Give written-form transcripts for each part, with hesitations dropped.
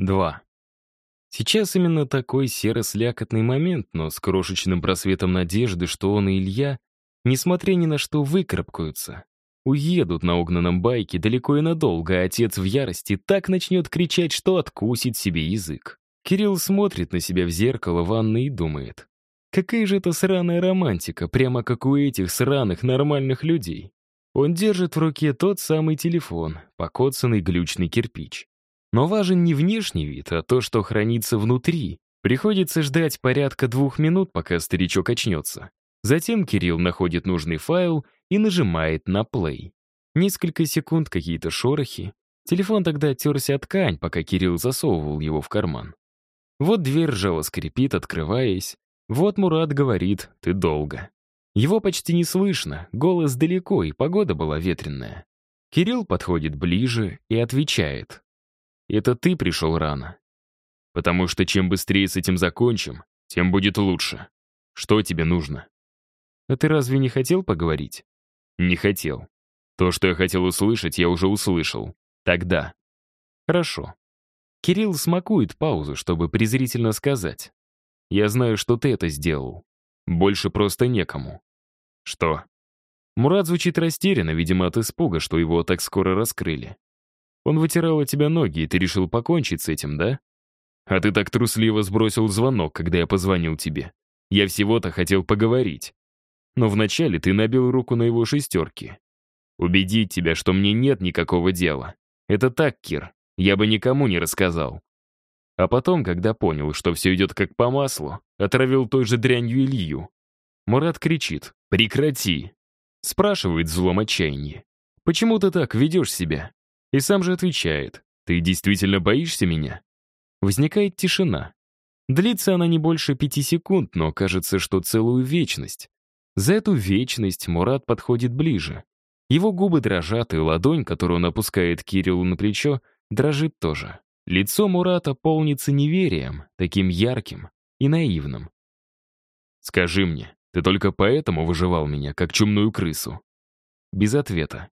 2. Сейчас именно такой серо-слякотный момент, но с крошечным просветом надежды, что он и Илья, несмотря ни на что, выкарабкаются. Уедут на угнанном байке далеко и надолго, а отец в ярости так начнет кричать, что откусит себе язык. Кирилл смотрит на себя в зеркало ванной и думает: какая же это сраная романтика, прямо как у этих сраных нормальных людей. Он держит в руке тот самый телефон, покоцанный глючный кирпич. Но важен не внешний вид, а то, что хранится внутри. Приходится ждать порядка 2 минут, пока старичок очнется. Затем Кирилл находит нужный файл и нажимает на плей. Несколько секунд, какие-то шорохи. Телефон тогда терся о ткань, пока Кирилл засовывал его в карман. Вот дверь ржаво скрипит, открываясь. Вот Мурат говорит: «Ты долго». Его почти не слышно, голос далеко, и погода была ветреная. Кирилл подходит ближе и отвечает: «Это ты пришел рано. Потому что чем быстрее с этим закончим, тем будет лучше. Что тебе нужно?» «А ты разве не хотел поговорить?» «Не хотел. То, что я хотел услышать, я уже услышал. Тогда». «Хорошо». Кирилл смакует паузу, чтобы презрительно сказать: «Я знаю, что ты это сделал. Больше просто некому». «Что?» Мурат звучит растерянно, видимо, от испуга, что его так скоро раскрыли. «Он вытирал от тебя ноги, и ты решил покончить с этим, да? А ты так трусливо сбросил звонок, когда я позвонил тебе. Я всего-то хотел поговорить. Но вначале ты набил руку на его шестерки. Убедить тебя, что мне нет никакого дела. Это так, Кир, я бы никому не рассказал. А потом, когда понял, что все идет как по маслу, отравил той же дрянью Илью». Мурат кричит: «Прекрати!» Спрашивает в злом отчаянии: «Почему ты так ведешь себя?» И сам же отвечает: «Ты действительно боишься меня?» Возникает тишина. Длится она не больше 5 секунд, но кажется, что целую вечность. За эту вечность Мурат подходит ближе. Его губы дрожат, и ладонь, которую он опускает Кириллу на плечо, дрожит тоже. Лицо Мурата полнится неверием, таким ярким и наивным. «Скажи мне, ты только поэтому выживал меня, как чумную крысу?» Без ответа.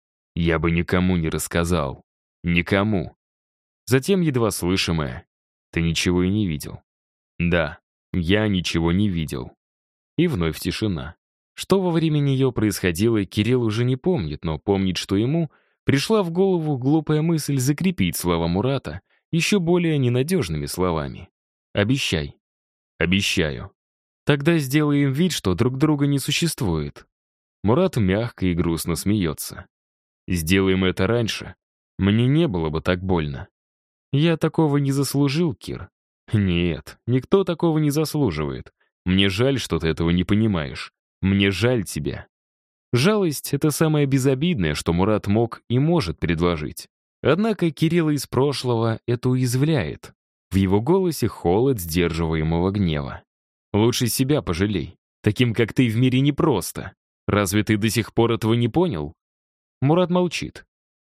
«Я бы никому не рассказал. Никому». Затем едва слышимое: «Ты ничего и не видел». «Да, я ничего не видел». И вновь тишина. Что во время нее происходило, Кирилл уже не помнит, но помнит, что ему пришла в голову глупая мысль закрепить слова Мурата еще более ненадежными словами. «Обещай». «Обещаю». «Тогда сделаем вид, что друг друга не существует». Мурат мягко и грустно смеется. «Сделаем это раньше. Мне не было бы так больно». «Я такого не заслужил, Кир». «Нет, никто такого не заслуживает. Мне жаль, что ты этого не понимаешь. Мне жаль тебя». Жалость — это самое безобидное, что Мурат мог и может предложить. Однако Кирилла из прошлого это уязвляет. В его голосе холод сдерживаемого гнева. «Лучше себя пожалей. Таким, как ты, в мире непросто. Разве ты до сих пор этого не понял?» Мурат молчит.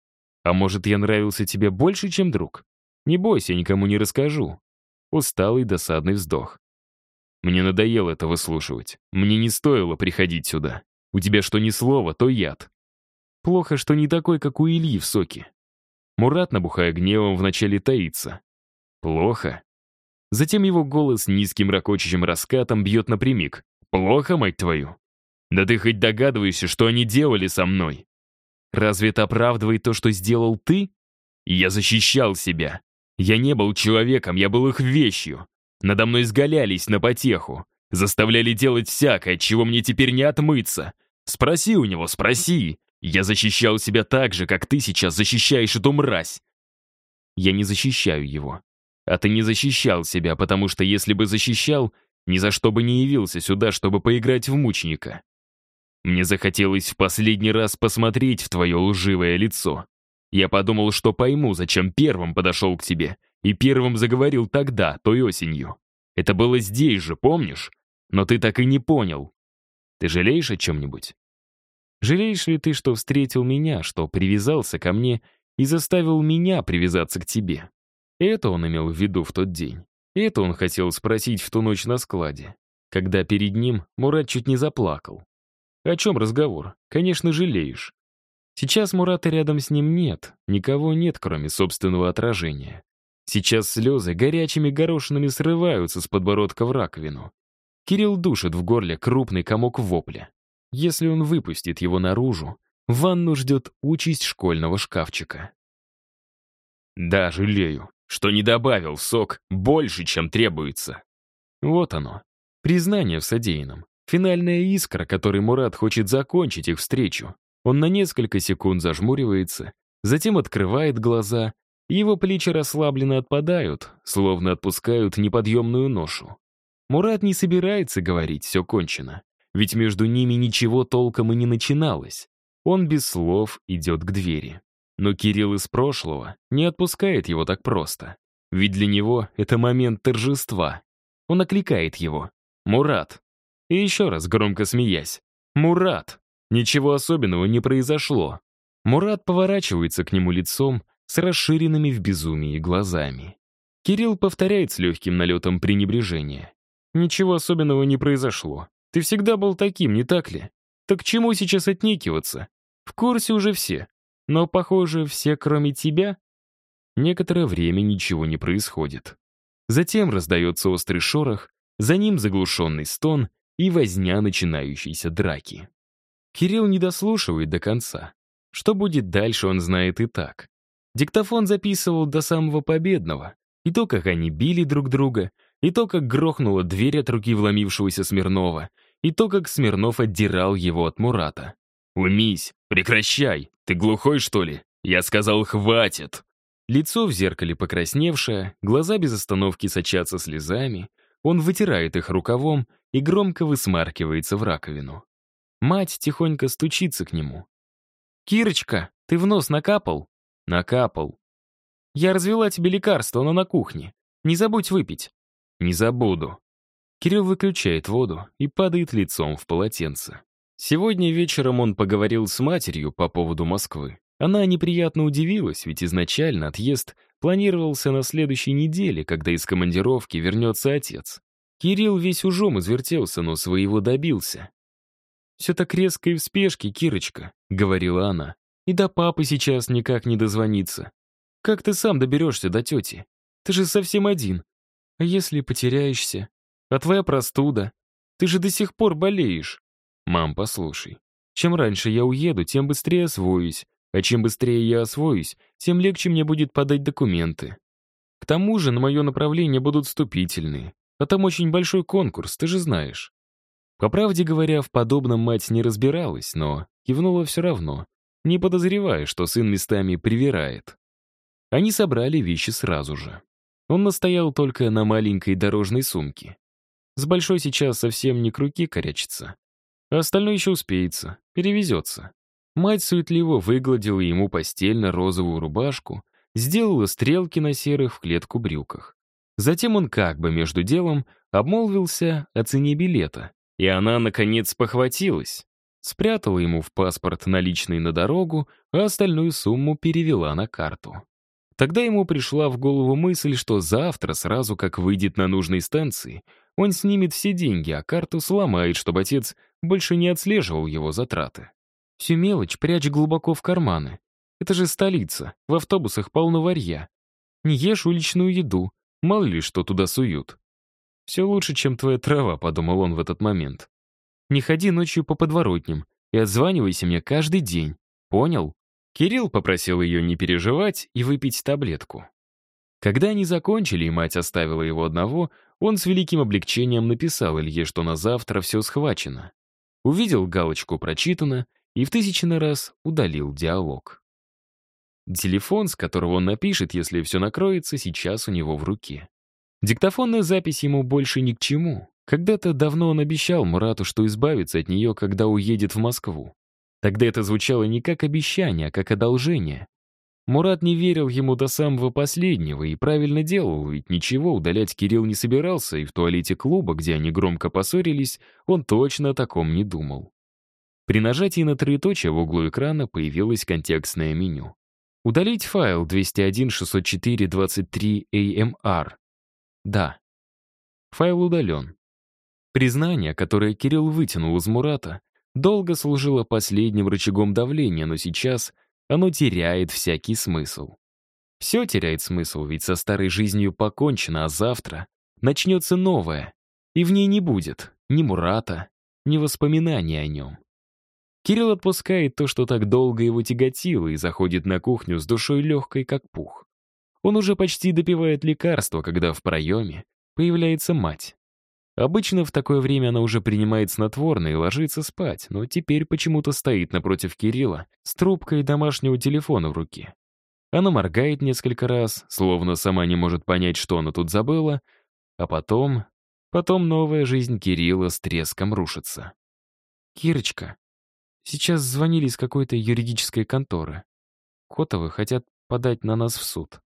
«А может, я нравился тебе больше, чем друг? Не бойся, никому не расскажу». Усталый досадный вздох. «Мне надоело это выслушивать. Мне не стоило приходить сюда. У тебя что ни слова, то яд». Плохо, что не такой, как у Ильи в соке. Мурат, набухая гневом, вначале таится. «Плохо?» Затем его голос низким ракочущим раскатом бьет напрямик. «Плохо, мать твою? Да ты хоть догадываешься, что они делали со мной? Разве это оправдывает то, что сделал ты? Я защищал себя. Я не был человеком, я был их вещью. Надо мной изгалялись на потеху. Заставляли делать всякое, от чего мне теперь не отмыться. Спроси у него, спроси. Я защищал себя так же, как ты сейчас защищаешь эту мразь». «Я не защищаю его. А ты не защищал себя, потому что если бы защищал, ни за что бы не явился сюда, чтобы поиграть в мученика. Мне захотелось в последний раз посмотреть в твое лживое лицо. Я подумал, что пойму, зачем первым подошел к тебе и первым заговорил тогда, той осенью. Это было здесь же, помнишь? Но ты так и не понял. Ты жалеешь о чем-нибудь? Жалеешь ли ты, что встретил меня, что привязался ко мне и заставил меня привязаться к тебе?» Это он имел в виду в тот день. Это он хотел спросить в ту ночь на складе, когда перед ним Мурат чуть не заплакал. О чем разговор? Конечно, жалеешь. Сейчас Мурата рядом с ним нет, никого нет, кроме собственного отражения. Сейчас слезы горячими горошинами срываются с подбородка в раковину. Кирилл душит в горле крупный комок вопля. Если он выпустит его наружу, ванну ждет участь школьного шкафчика. Да, жалею, что не добавил в сок больше, чем требуется. Вот оно. Признание в содеянном. Финальная искра, которой Мурат хочет закончить их встречу. Он на несколько секунд зажмуривается, затем открывает глаза, и его плечи расслабленно отпадают, словно отпускают неподъемную ношу. Мурат не собирается говорить «все кончено», ведь между ними ничего толком и не начиналось. Он без слов идет к двери. Но Кирилл из прошлого не отпускает его так просто. Ведь для него это момент торжества. Он окликает его. «Мурат!» И еще раз громко смеясь. «Мурат!» Ничего особенного не произошло. Мурат поворачивается к нему лицом с расширенными в безумии глазами. Кирилл повторяет с легким налетом пренебрежения. «Ничего особенного не произошло. Ты всегда был таким, не так ли? Так к чему сейчас отнекиваться? В курсе уже все. Но, похоже, все, кроме тебя». Некоторое время ничего не происходит. Затем раздается острый шорох, за ним заглушенный стон и возня начинающейся драки. Кирилл не дослушивает до конца. Что будет дальше, он знает и так. Диктофон записывал до самого победного. И то, как они били друг друга, и то, как грохнула дверь от руки вломившегося Смирнова, и то, как Смирнов отдирал его от Мурата. «Уймись! Прекращай! Ты глухой, что ли? Я сказал, хватит!» Лицо в зеркале покрасневшее, глаза без остановки сочатся слезами. Он вытирает их рукавом и громко высмаркивается в раковину. Мать тихонько стучится к нему. «Кирочка, ты в нос накапал?» «Накапал». «Я развела тебе лекарство, оно на кухне. Не забудь выпить». «Не забуду». Кирилл выключает воду и падает лицом в полотенце. Сегодня вечером он поговорил с матерью по поводу Москвы. Она неприятно удивилась, ведь изначально отъезд планировался на следующей неделе, когда из командировки вернется отец. Кирилл весь ужом извертелся, но своего добился. «Все так резко и в спешке, Кирочка», — говорила она. «И до папы сейчас никак не дозвониться. Как ты сам доберешься до тети? Ты же совсем один. А если потеряешься? А твоя простуда? Ты же до сих пор болеешь». «Мам, послушай. Чем раньше я уеду, тем быстрее освоюсь. А чем быстрее я освоюсь, тем легче мне будет подать документы. К тому же на мое направление будут вступительные. А там очень большой конкурс, ты же знаешь». По правде говоря, в подобном мать не разбиралась, но кивнула все равно, не подозревая, что сын местами привирает. Они собрали вещи сразу же. Он настоял только на маленькой дорожной сумке. С большой сейчас совсем не к руке корячится. А остальное еще успеется, перевезется. Мать суетливо выгладила ему постельно-розовую рубашку, сделала стрелки на серых в клетку брюках. Затем он как бы между делом обмолвился о цене билета. И она, наконец, похватилась. Спрятала ему в паспорт наличные на дорогу, а остальную сумму перевела на карту. Тогда ему пришла в голову мысль, что завтра, сразу как выйдет на нужной станции, он снимет все деньги, а карту сломает, чтобы отец больше не отслеживал его затраты. Всю мелочь прячь глубоко в карманы. Это же столица, в автобусах полно варья. Не ешь уличную еду, мало ли что туда суют. «Все лучше, чем твоя трава», — подумал он в этот момент. «Не ходи ночью по подворотням и отзванивайся мне каждый день. Понял?» Кирилл попросил ее не переживать и выпить таблетку. Когда они закончили, и мать оставила его одного, он с великим облегчением написал Илье, что на завтра все схвачено. Увидел галочку «Прочитано» и в 1000-й раз удалил диалог. Телефон, с которого он напишет, если все накроется, сейчас у него в руке. Диктофонная запись ему больше ни к чему. Когда-то давно он обещал Мурату, что избавится от нее, когда уедет в Москву. Тогда это звучало не как обещание, а как одолжение. Мурат не верил ему до самого последнего и правильно делал, ведь ничего удалять Кирилл не собирался, и в туалете клуба, где они громко поссорились, он точно о таком не думал. При нажатии на троеточие в углу экрана появилось контекстное меню. Удалить файл 201.604.23 Да. Файл удален. Признание, которое Кирилл вытянул из Мурата, долго служило последним рычагом давления, но сейчас оно теряет всякий смысл. Все теряет смысл, ведь со старой жизнью покончено, а завтра начнется новое. И в ней не будет ни Мурата, ни воспоминаний о нем. Кирилл отпускает то, что так долго его тяготило, и заходит на кухню с душой легкой, как пух. Он уже почти допивает лекарство, когда в проеме появляется мать. Обычно в такое время она уже принимает снотворное и ложится спать, но теперь почему-то стоит напротив Кирилла с трубкой домашнего телефона в руке. Она моргает несколько раз, словно сама не может понять, что она тут забыла, а потом новая жизнь Кирилла с треском рушится. «Кирочка, сейчас звонили из какой-то юридической конторы. Котовы хотят подать на нас в суд».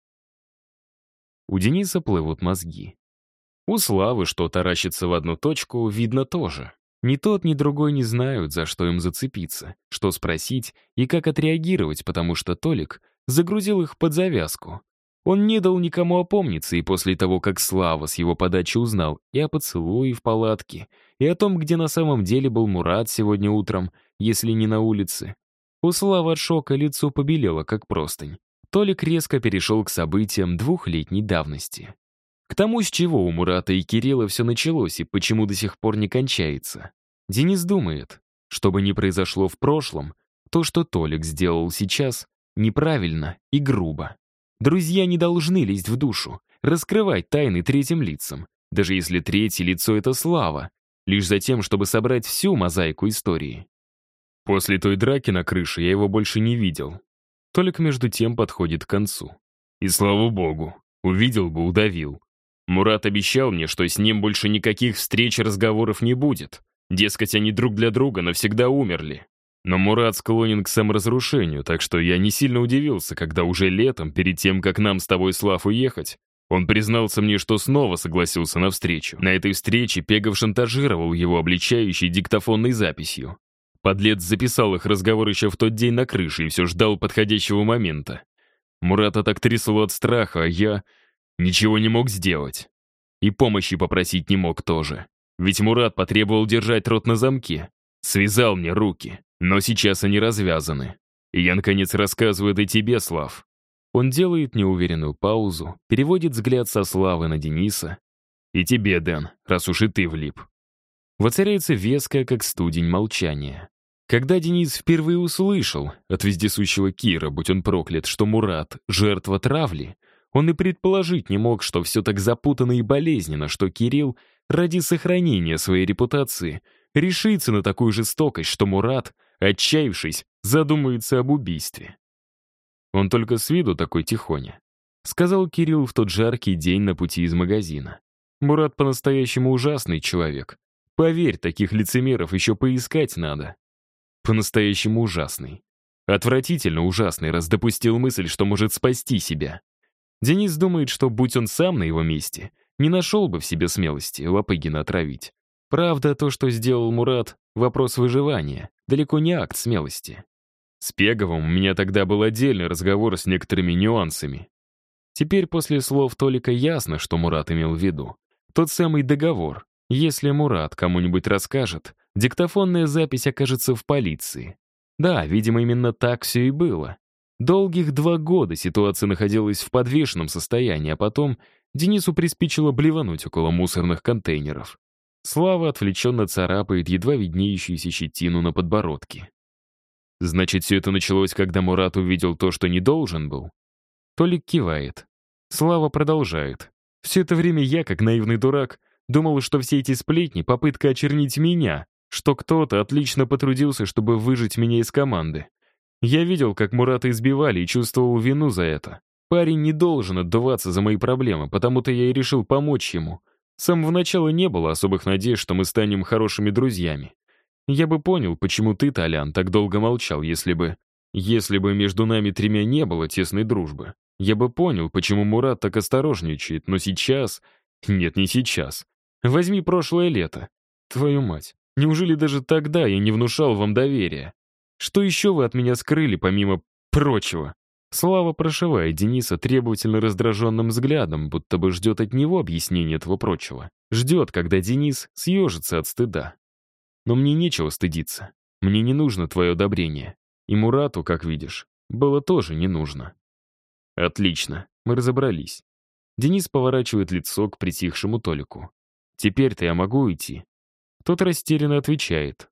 У Дениса плывут мозги. У Славы, что таращится в одну точку, видно тоже. Ни тот, ни другой не знают, за что им зацепиться, что спросить и как отреагировать, потому что Толик загрузил их под завязку. Он не дал никому опомниться, и после того, как Слава с его подачи узнал и о поцелуе в палатке, и о том, где на самом деле был Мурат сегодня утром, если не на улице, у Славы от шока лицо побелело, как простынь. Толик резко перешел к событиям двухлетней давности. К тому, с чего у Мурата и Кирилла все началось и почему до сих пор не кончается. Денис думает, что бы ни произошло в прошлом, то, что Толик сделал сейчас, неправильно и грубо. Друзья не должны лезть в душу, раскрывать тайны третьим лицам, даже если третье лицо — это Слава, лишь за тем, чтобы собрать всю мозаику истории. После той драки на крыше я его больше не видел. Толик между тем подходит к концу. И слава богу, увидел бы, удавил. Мурат обещал мне, что с ним больше никаких встреч и разговоров не будет. Дескать, они друг для друга навсегда умерли. Но Мурат склонен к саморазрушению, так что я не сильно удивился, когда уже летом, перед тем, как нам с тобой, Слав, уехать, он признался мне, что снова согласился на встречу. На этой встрече Пегов шантажировал его обличающей диктофонной записью. Подлец записал их разговор еще в тот день на крыше и все ждал подходящего момента. Мурата так трясло от страха, а я ничего не мог сделать. И помощи попросить не мог тоже. Ведь Мурат потребовал держать рот на замке. Связал мне руки, но сейчас они развязаны. И я, наконец, рассказываю это тебе, Слав. Он делает неуверенную паузу, переводит взгляд со Славы на Дениса. И тебе, Дэн, раз уж и ты влип. Воцаряется веское, как студень, молчание. Когда Денис впервые услышал от вездесущего Кира, будь он проклят, что Мурат — жертва травли, он и предположить не мог, что все так запутанно и болезненно, что Кирилл ради сохранения своей репутации решится на такую жестокость, что Мурат, отчаявшись, задумается об убийстве. Он только с виду такой тихоня, сказал Кирилл в тот жаркий день на пути из магазина. Мурат по-настоящему ужасный человек. Поверь, таких лицемеров еще поискать надо. По-настоящему ужасный. Отвратительно ужасный, раз допустил мысль, что может спасти себя. Денис думает, что, будь он сам на его месте, не нашел бы в себе смелости Лопыгина отравить. Правда, то, что сделал Мурат, вопрос выживания, далеко не акт смелости. С Пеговым у меня тогда был отдельный разговор с некоторыми нюансами. Теперь после слов Толика ясно, что Мурат имел в виду. Тот самый договор. Если Мурат кому-нибудь расскажет, диктофонная запись окажется в полиции. Да, видимо, именно так все и было. Долгих 2 года ситуация находилась в подвешенном состоянии, а потом Денису приспичило блевануть около мусорных контейнеров. Слава отвлеченно царапает едва виднеющуюся щетину на подбородке. Значит, все это началось, когда Мурат увидел то, что не должен был? Толик кивает. Слава продолжает. Все это время я, как наивный дурак, думал, что все эти сплетни — попытка очернить меня, что кто-то отлично потрудился, чтобы выжить меня из команды. Я видел, как Мурата избивали, и чувствовал вину за это. Парень не должен отдуваться за мои проблемы, потому-то я и решил помочь ему. С самого начала не было особых надежд, что мы станем хорошими друзьями. Я бы понял, почему ты, Толян, так долго молчал, если бы между нами 3 не было тесной дружбы. Я бы понял, почему Мурат так осторожничает, но сейчас... Нет, не сейчас. Возьми прошлое лето. Твою мать, неужели даже тогда я не внушал вам доверия? Что еще вы от меня скрыли, помимо прочего? Слава прошивает Дениса требовательно раздраженным взглядом, будто бы ждет от него объяснения этого прочего. Ждет, когда Денис съежится от стыда. Но мне нечего стыдиться. Мне не нужно твое одобрение. И Мурату, как видишь, было тоже не нужно. Отлично, мы разобрались. Денис поворачивает лицо к притихшему Толику. Теперь-то я могу уйти? Тот растерянно отвечает.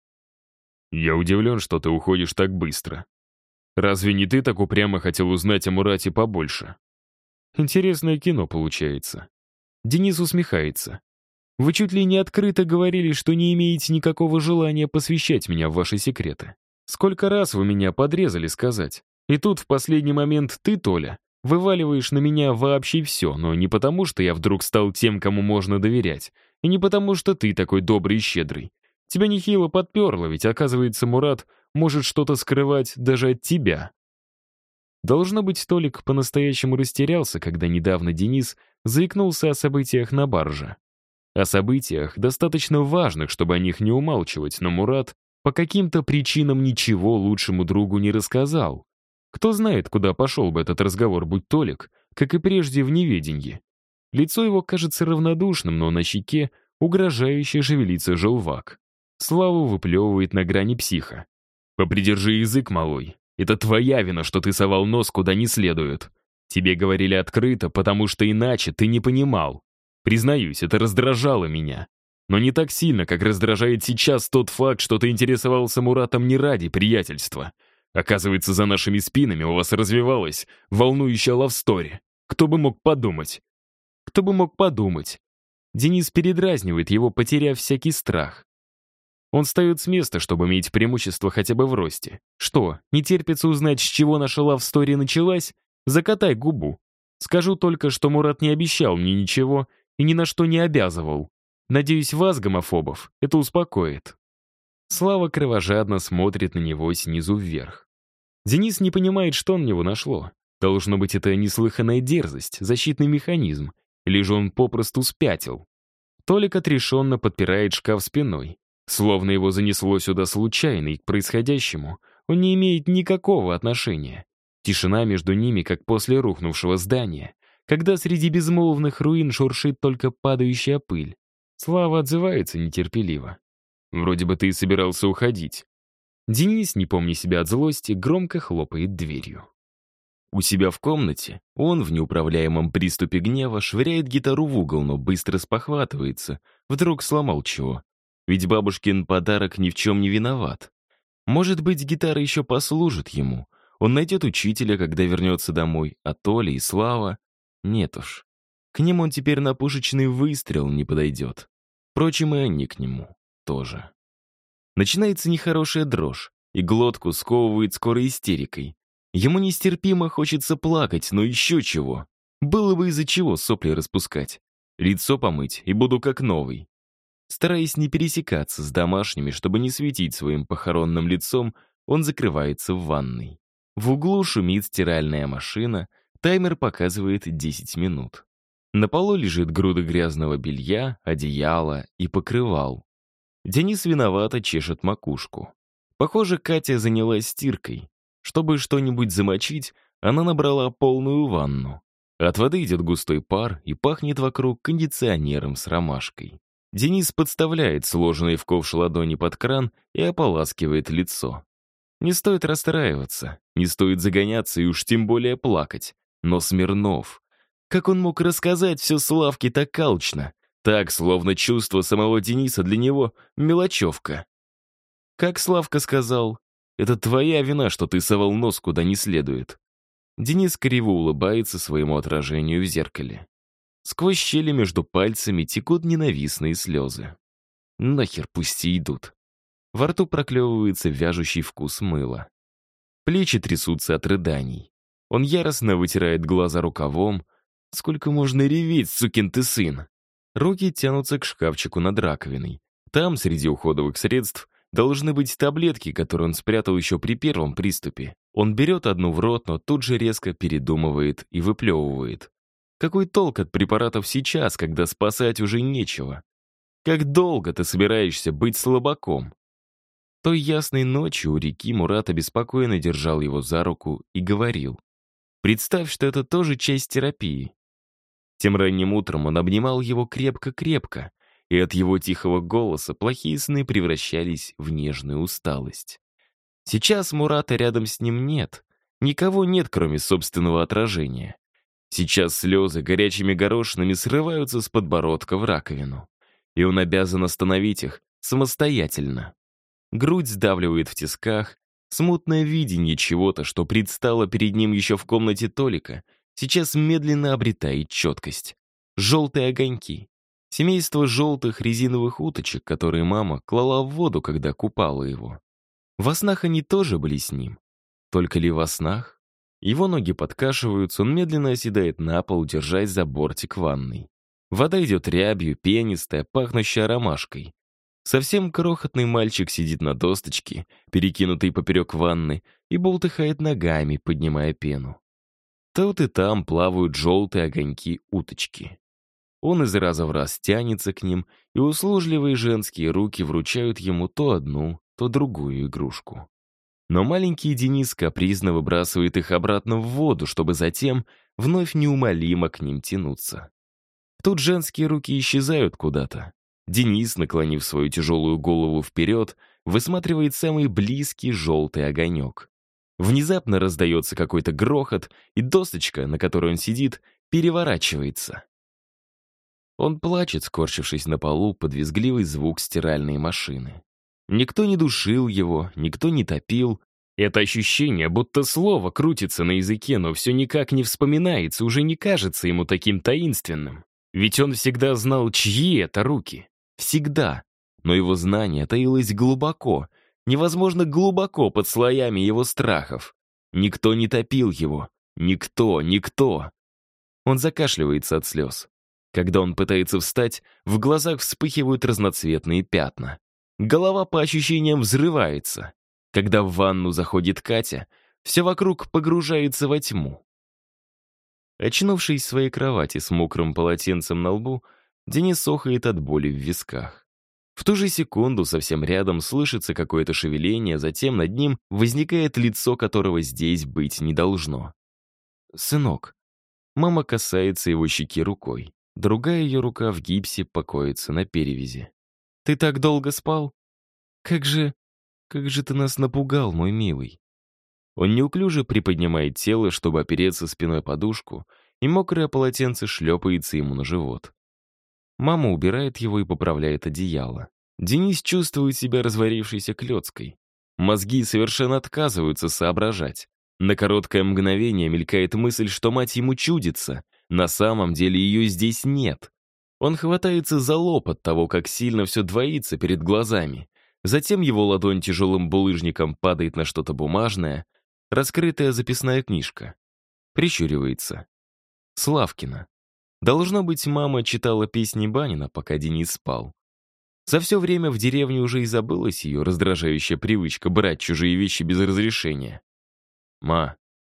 Я удивлен, что ты уходишь так быстро. Разве не ты так упрямо хотел узнать о Мурате побольше? Интересное кино получается. Денис усмехается. Вы чуть ли не открыто говорили, что не имеете никакого желания посвящать меня в ваши секреты. Сколько раз вы меня подрезали сказать? И тут в последний момент ты, Толя, вываливаешь на меня вообще все, но не потому, что я вдруг стал тем, кому можно доверять, и не потому, что ты такой добрый и щедрый. Тебя нехило подперло, ведь, оказывается, Мурат может что-то скрывать даже от тебя. Должно быть, Толик по-настоящему растерялся, когда недавно Денис заикнулся о событиях на барже. О событиях, достаточно важных, чтобы о них не умалчивать, но Мурат по каким-то причинам ничего лучшему другу не рассказал. Кто знает, куда пошел бы этот разговор, будь Толик, как и прежде, в неведенье. Лицо его кажется равнодушным, но на щеке угрожающе шевелится желвак. Славу выплевывает на грани психа. «Попридержи язык, малой. Это твоя вина, что ты совал нос куда не следует. Тебе говорили открыто, потому что иначе ты не понимал. Признаюсь, это раздражало меня. Но не так сильно, как раздражает сейчас тот факт, что ты интересовался Муратом не ради приятельства. Оказывается, за нашими спинами у вас развивалась волнующая лавстори. Кто бы мог подумать? Кто бы мог подумать? Денис передразнивает его, потеряв всякий страх. Он встает с места, чтобы иметь преимущество хотя бы в росте. Что, не терпится узнать, с чего наша лавстори началась? Закатай губу. Скажу только, что Мурат не обещал мне ничего и ни на что не обязывал. Надеюсь, вас, гомофобов, это успокоит. Слава кровожадно смотрит на него снизу вверх. Денис не понимает, что на него нашло. Должно быть, это неслыханная дерзость, защитный механизм. Или же он попросту спятил. Толик отрешенно подпирает шкаф спиной. Словно его занесло сюда случайно, и к происходящему он не имеет никакого отношения. Тишина между ними, как после рухнувшего здания, когда среди безмолвных руин шуршит только падающая пыль. Слава отзывается нетерпеливо. «Вроде бы ты и собирался уходить». Денис, не помня себя от злости, громко хлопает дверью. У себя в комнате он в неуправляемом приступе гнева швыряет гитару в угол, но быстро спохватывается. Вдруг сломал чего. Ведь бабушкин подарок ни в чем не виноват. Может быть, гитара еще послужит ему. Он найдет учителя, когда вернется домой, а Толя и Слава... Нет уж. К ним он теперь на пушечный выстрел не подойдет. Впрочем, и они к нему тоже. Начинается нехорошая дрожь, и глотку сковывает скорой истерикой. Ему нестерпимо хочется плакать, но еще чего. Было бы из-за чего сопли распускать. Лицо помыть, и буду как новый. Стараясь не пересекаться с домашними, чтобы не светить своим похоронным лицом, он закрывается в ванной. В углу шумит стиральная машина, таймер показывает 10 минут. На полу лежит груда грязного белья, одеяла и покрывал. Денис виновато чешет макушку. Похоже, Катя занялась стиркой. Чтобы что-нибудь замочить, она набрала полную ванну. От воды идет густой пар и пахнет вокруг кондиционером с ромашкой. Денис подставляет сложенные в ковш ладони под кран и ополаскивает лицо. Не стоит расстраиваться, не стоит загоняться и уж тем более плакать. Но Смирнов... Как он мог рассказать все Славке так алчно? Так, словно чувство самого Дениса для него мелочевка. Как Славка сказал, это твоя вина, что ты совал нос куда не следует. Денис криво улыбается своему отражению в зеркале. Сквозь щели между пальцами текут ненавистные слезы. Нахер пусть и идут. Во рту проклевывается вяжущий вкус мыла. Плечи трясутся от рыданий. Он яростно вытирает глаза рукавом. Сколько можно реветь, сукин ты сын? Руки тянутся к шкафчику над раковиной. Там, среди уходовых средств, должны быть таблетки, которые он спрятал еще при первом приступе. Он берет одну в рот, но тут же резко передумывает и выплевывает. Какой толк от препаратов сейчас, когда спасать уже нечего? Как долго ты собираешься быть слабаком? Той ясной ночью у реки Мурат обеспокоенно держал его за руку и говорил: «Представь, что это тоже часть терапии». Тем ранним утром он обнимал его крепко-крепко, и от его тихого голоса плохие сны превращались в нежную усталость. Сейчас Мурата рядом с ним нет, Никого нет, кроме собственного отражения. Сейчас слезы горячими горошинами срываются с подбородка в раковину. И он обязан остановить их самостоятельно. Грудь сдавливает в тисках, смутное видение чего-то, что предстало перед ним еще в комнате Толика, сейчас медленно обретает четкость. Желтые огоньки. Семейство желтых резиновых уточек, которые мама клала в воду, когда купала его. Во снах они тоже были с ним. Только ли во снах? Его ноги подкашиваются, он медленно оседает на пол, держась за бортик ванной. Вода идет рябью, пенистая, пахнущая ромашкой. Совсем крохотный мальчик сидит на досточке, перекинутой поперек ванны, и болтыхает ногами, поднимая пену. Тут и там плавают желтые огоньки уточки. Он из раза в раз тянется к ним, и услужливые женские руки вручают ему то одну, то другую игрушку. Но маленький Денис капризно выбрасывает их обратно в воду, чтобы затем вновь неумолимо к ним тянуться. Тут женские руки исчезают куда-то. Денис, наклонив свою тяжелую голову вперед, высматривает самый близкий желтый огонек. Внезапно раздается какой-то грохот, и досточка, на которой он сидит, переворачивается. Он плачет, скорчившись на полу под визгливый звук стиральной машины. Никто не душил его, никто не топил. Это ощущение, будто слово крутится на языке, но все никак не вспоминается, уже не кажется ему таким таинственным. Ведь он всегда знал, чьи это руки. Всегда. Но его знание таилось глубоко, невозможно глубоко под слоями его страхов. Никто не топил его. Никто. Он закашливается от слез. Когда он пытается встать, в глазах вспыхивают разноцветные пятна. Голова по ощущениям взрывается. Когда в ванну заходит Катя, все вокруг погружается во тьму. Очнувшись в своей кровати с мокрым полотенцем на лбу, Денис охает от боли в висках. В ту же секунду совсем рядом слышится какое-то шевеление, затем над ним возникает лицо, которого здесь быть не должно. «Сынок». Мама касается его щеки рукой. Другая ее рука в гипсе покоится на перевязи. «Ты так долго спал? Как же ты нас напугал, мой милый». Он неуклюже приподнимает тело, чтобы опереться спиной подушку, и мокрое полотенце шлепается ему на живот. Мама убирает его и поправляет одеяло. Денис чувствует себя разварившейся клёцкой. Мозги совершенно отказываются соображать. На короткое мгновение мелькает мысль, что мать ему чудится. На самом деле ее здесь нет. Он хватается за лоб от того, как сильно все двоится перед глазами. Затем его ладонь тяжелым булыжником падает на что-то бумажное, раскрытая записная книжка. Прищуривается. Славкина. Должно быть, мама читала песни Банина, пока Денис спал. За все время в деревне уже и забылась ее раздражающая привычка брать чужие вещи без разрешения. «Ма».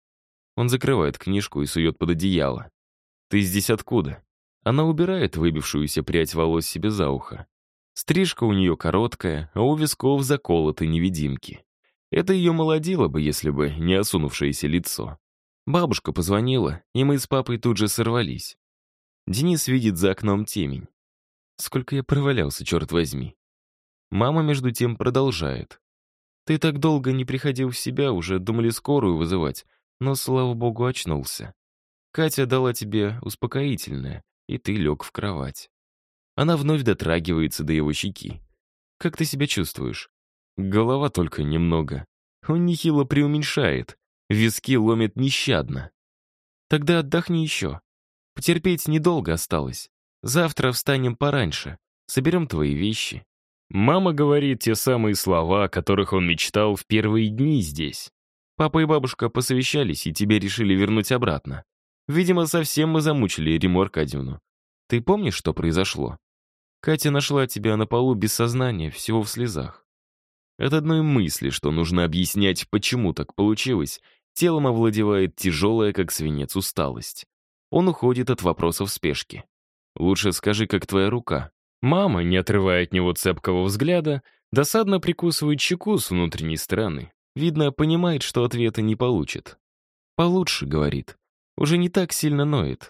Он закрывает книжку и сует под одеяло. «Ты здесь откуда?» Она убирает выбившуюся прядь волос себе за ухо. Стрижка у нее короткая, а у висков заколоты невидимки. Это ее молодило бы, если бы не осунувшееся лицо. Бабушка позвонила, и мы с папой тут же сорвались. Денис видит за окном темень. Сколько я провалялся, черт возьми. Мама, между тем, продолжает. Ты так долго не приходил в себя, уже думали скорую вызывать, но, слава богу, очнулся. Катя дала тебе успокоительное, и ты лег в кровать. Она вновь дотрагивается до его щеки. Как ты себя чувствуешь? Голова только немного. Он нехило преуменьшает. Виски ломит нещадно. Тогда отдохни еще. Потерпеть недолго осталось. Завтра встанем пораньше. Соберем твои вещи. Мама говорит те самые слова, о которых он мечтал в первые дни здесь. Папа и бабушка посовещались и тебя решили вернуть обратно. Видимо, совсем мы замучили Риму Аркадьевну. Ты помнишь, что произошло? Катя нашла тебя на полу без сознания, всего в слезах. От одной мысли, что нужно объяснять, почему так получилось, телом овладевает тяжелая, как свинец, усталость. Он уходит от вопросов в спешке. «Лучше скажи, как твоя рука». Мама, не отрывая от него цепкого взгляда, досадно прикусывает щеку с внутренней стороны. Видно, понимает, что ответа не получит. «Получше», — говорит. «Уже не так сильно ноет».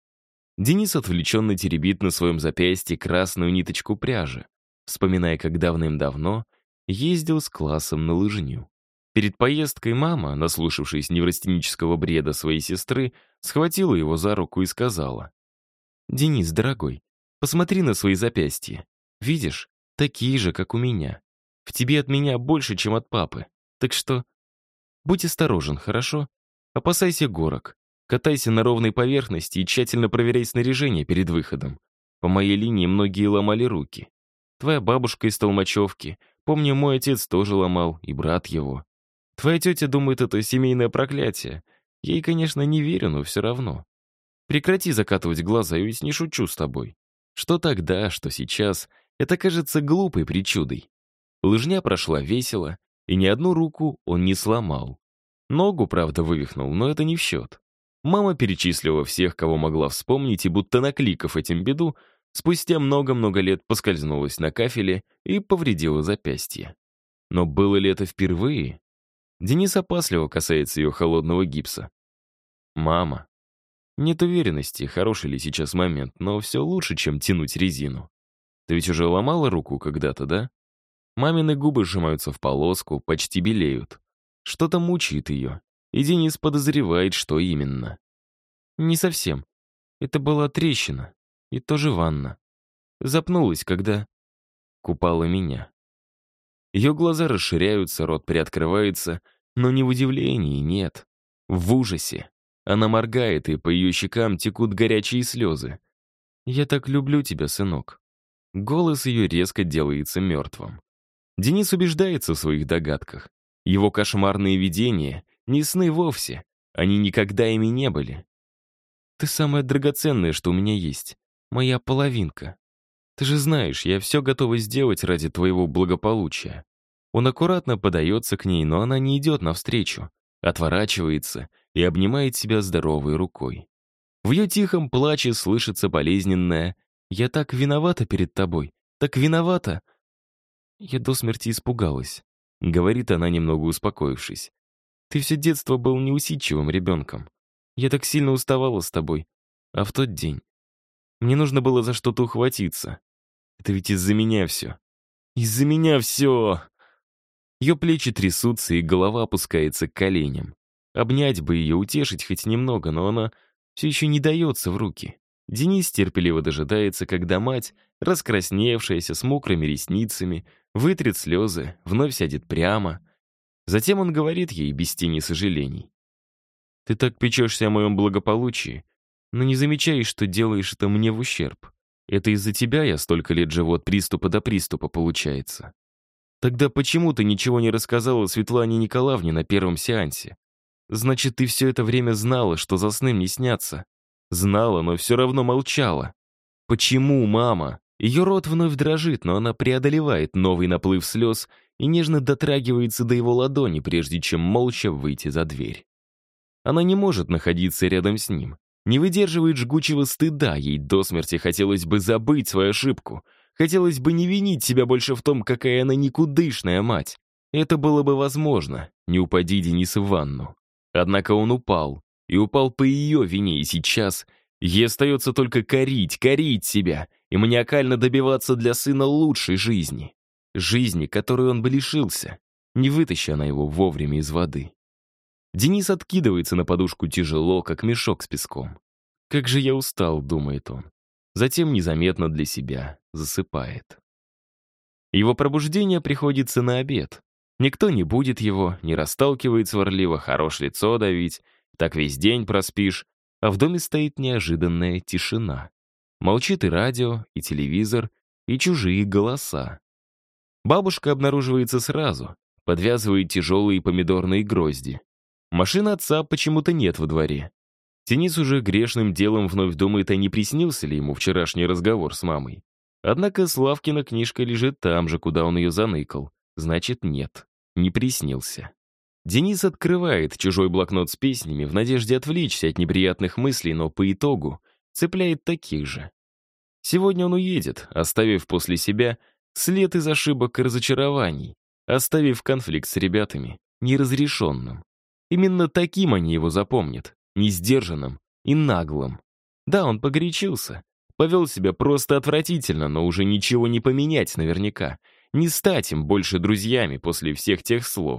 Денис отвлеченно теребит на своем запястье красную ниточку пряжи, вспоминая, как давным-давно ездил с классом на лыжню. Перед поездкой мама, наслушавшись неврастенического бреда своей сестры, схватила его за руку и сказала: «Денис, дорогой, посмотри на свои запястья. Видишь, такие же, как у меня. В тебе от меня больше, чем от папы. Так что будь осторожен, хорошо? Опасайся горок. Катайся на ровной поверхности и тщательно проверяй снаряжение перед выходом. По моей линии многие ломали руки. Твоя бабушка из Толмачевки. Помню, мой отец тоже ломал, и брат его. Твоя тетя думает, это семейное проклятие. Ей, конечно, не верю, но все равно. Прекрати закатывать глаза, я ведь не шучу с тобой. Что тогда, что сейчас, это кажется глупой причудой. Лыжня прошла весело, и ни одну руку он не сломал. Ногу, правда, вывихнул, но это не в счет. Мама перечислила всех, кого могла вспомнить, и будто накликав этим беду, спустя много-много лет поскользнулась на кафеле и повредила запястье. Но было ли это впервые? Денис опасливо касается ее холодного гипса. «Мама». Нет уверенности, хороший ли сейчас момент, но все лучше, чем тянуть резину. Ты ведь уже ломала руку когда-то, да? Мамины губы сжимаются в полоску, почти белеют. Что-то мучает ее, и Денис подозревает, что именно. Не совсем. Это была трещина, и тоже ванна. Запнулась, когда купала меня. Ее глаза расширяются, рот приоткрывается, но не в удивлении, нет. В ужасе. Она моргает, и по ее щекам текут горячие слезы. «Я так люблю тебя, сынок». Голос ее резко делается мертвым. Денис убеждается в своих догадках. Его кошмарные видения не сны вовсе. Они никогда ими не были. «Ты самое драгоценное, что у меня есть. Моя половинка. Ты же знаешь, я все готова сделать ради твоего благополучия». Он аккуратно подается к ней, но она не идет навстречу, отворачивается и обнимает себя здоровой рукой. В ее тихом плаче слышится болезненное: «Я так виновата перед тобой, так виновата». «Я до смерти испугалась», — говорит она, немного успокоившись. «Ты все детство был неусидчивым ребенком. Я так сильно уставала с тобой. А в тот день мне нужно было за что-то ухватиться. Это ведь из-за меня все. Из-за меня все!» Ее плечи трясутся, и голова опускается к коленям. Обнять бы ее, утешить хоть немного, но она все еще не дается в руки. Денис терпеливо дожидается, когда мать, раскрасневшаяся, с мокрыми ресницами, вытрет слезы, вновь сядет прямо. Затем он говорит ей без тени сожалений: «Ты так печешься о моем благополучии, но не замечаешь, что делаешь это мне в ущерб. Это из-за тебя я столько лет живу от приступа до приступа, получается. Тогда почему ты ничего не рассказала Светлане Николаевне на первом сеансе? Значит, ты все это время знала, что за сны мне снятся. Знала, но все равно молчала. Почему, мама?» Ее рот вновь дрожит, но она преодолевает новый наплыв слез и нежно дотрагивается до его ладони, прежде чем молча выйти за дверь. Она не может находиться рядом с ним. Не выдерживает жгучего стыда, ей до смерти хотелось бы забыть свою ошибку. Хотелось бы не винить себя больше в том, какая она никудышная мать. Это было бы возможно, не упади Денис в ванну. Однако он упал, и упал по ее вине, и сейчас ей остается только корить себя и маниакально добиваться для сына лучшей жизни. Жизни, которой он бы лишился, не вытащи она его вовремя из воды. Денис откидывается на подушку тяжело, как мешок с песком. «Как же я устал», — думает он. Затем незаметно для себя засыпает. Его пробуждение приходится на обед. Никто не будет его, не расталкивает сварливо, хорош лицо давить, так весь день проспишь, а в доме стоит неожиданная тишина. Молчит и радио, и телевизор, и чужие голоса. Бабушка обнаруживается сразу, подвязывает тяжелые помидорные грозди. Машины отца почему-то нет во дворе. Денис уже грешным делом вновь думает, а не приснился ли ему вчерашний разговор с мамой. Однако Славкина книжка лежит там же, куда он ее заныкал. Значит, нет, не приснился. Денис открывает чужой блокнот с песнями в надежде отвлечься от неприятных мыслей, но по итогу цепляет таких же. Сегодня он уедет, оставив после себя след из ошибок и разочарований, оставив конфликт с ребятами неразрешенным. Именно таким они его запомнят, несдержанным и наглым. Да, он погорячился, повел себя просто отвратительно, но уже ничего не поменять наверняка, не стать им больше друзьями после всех тех слов.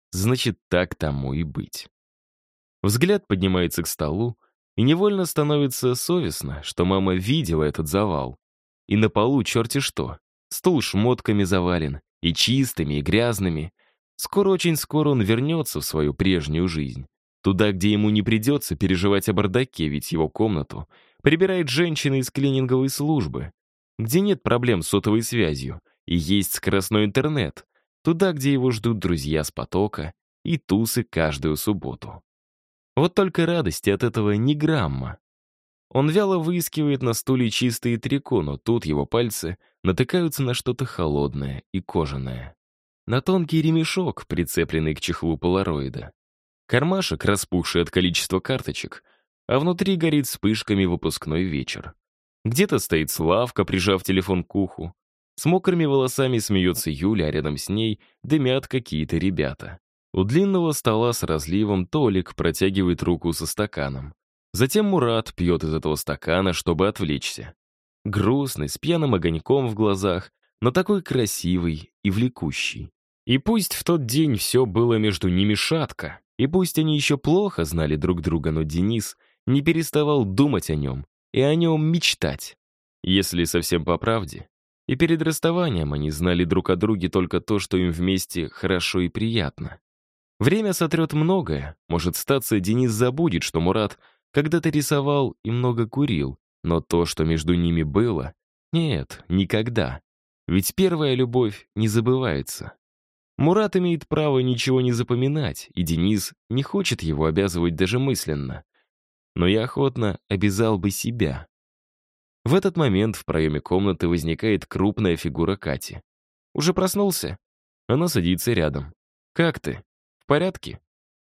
Значит, так тому и быть. Взгляд поднимается к столу, и невольно становится совестно, что мама видела этот завал. И на полу черти что. Стул шмотками завален, и чистыми, и грязными. Очень скоро он вернется в свою прежнюю жизнь. Туда, где ему не придется переживать о бардаке, ведь его комнату прибирает женщина из клининговой службы, где нет проблем с сотовой связью, и есть скоростной интернет. Туда, где его ждут друзья с потока и тусы каждую субботу. Вот только радости от этого ни грамма. Он вяло выискивает на стуле чистые трико, но тут его пальцы натыкаются на что-то холодное и кожаное. На тонкий ремешок, прицепленный к чехлу полароида. Кармашек, распухший от количества карточек, а внутри горит вспышками выпускной вечер. Где-то стоит Славка, прижав телефон к уху. С мокрыми волосами смеется Юля, а рядом с ней дымят какие-то ребята. У длинного стола с разливом Толик протягивает руку со стаканом. Затем Мурат пьет из этого стакана, чтобы отвлечься. Грустный, с пьяным огоньком в глазах, но такой красивый и влекущий. И пусть в тот день все было между ними шатко, и пусть они еще плохо знали друг друга, но Денис не переставал думать о нем и о нем мечтать. Если совсем по правде, и перед расставанием они знали друг о друге только то, что им вместе хорошо и приятно. Время сотрет многое. Может, статься, Денис забудет, что Мурат когда-то рисовал и много курил, но то, что между ними было, нет, никогда. Ведь первая любовь не забывается. Мурат имеет право ничего не запоминать, и Денис не хочет его обязывать даже мысленно. Но я охотно обязал бы себя. В этот момент в проеме комнаты возникает крупная фигура Кати. «Уже проснулся?» Она садится рядом. «Как ты? В порядке?»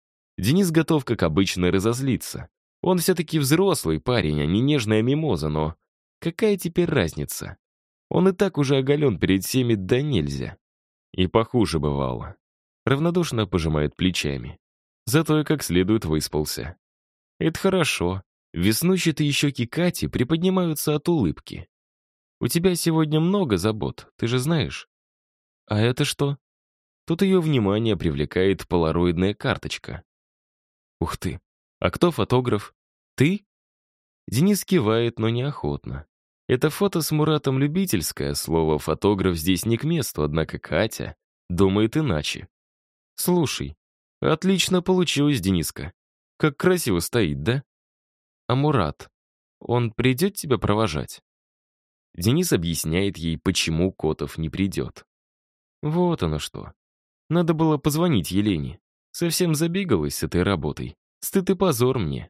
Денис готов, как обычно, разозлиться. Он все-таки взрослый парень, а не нежная мимоза, но какая теперь разница? Он и так уже оголен перед всеми да нельзя. И похуже бывало. Равнодушно пожимает плечами. Зато и как следует выспался. Это хорошо. Веснущатые щеки Кати приподнимаются от улыбки. «У тебя сегодня много забот, ты же знаешь». «А это что?» Тут ее внимание привлекает полароидная карточка. «Ух ты! А кто фотограф? Ты?» Денис кивает, но неохотно. Это фото с Муратом любительское, слово «фотограф» здесь не к месту, однако Катя думает иначе. «Слушай, отлично получилось, Дениска. Как красиво стоит, да? А Мурат, он придет тебя провожать?» Денис объясняет ей, почему Котов не придет. Вот оно что. Надо было позвонить Елене. Совсем забегалась с этой работой. Стыд и позор мне.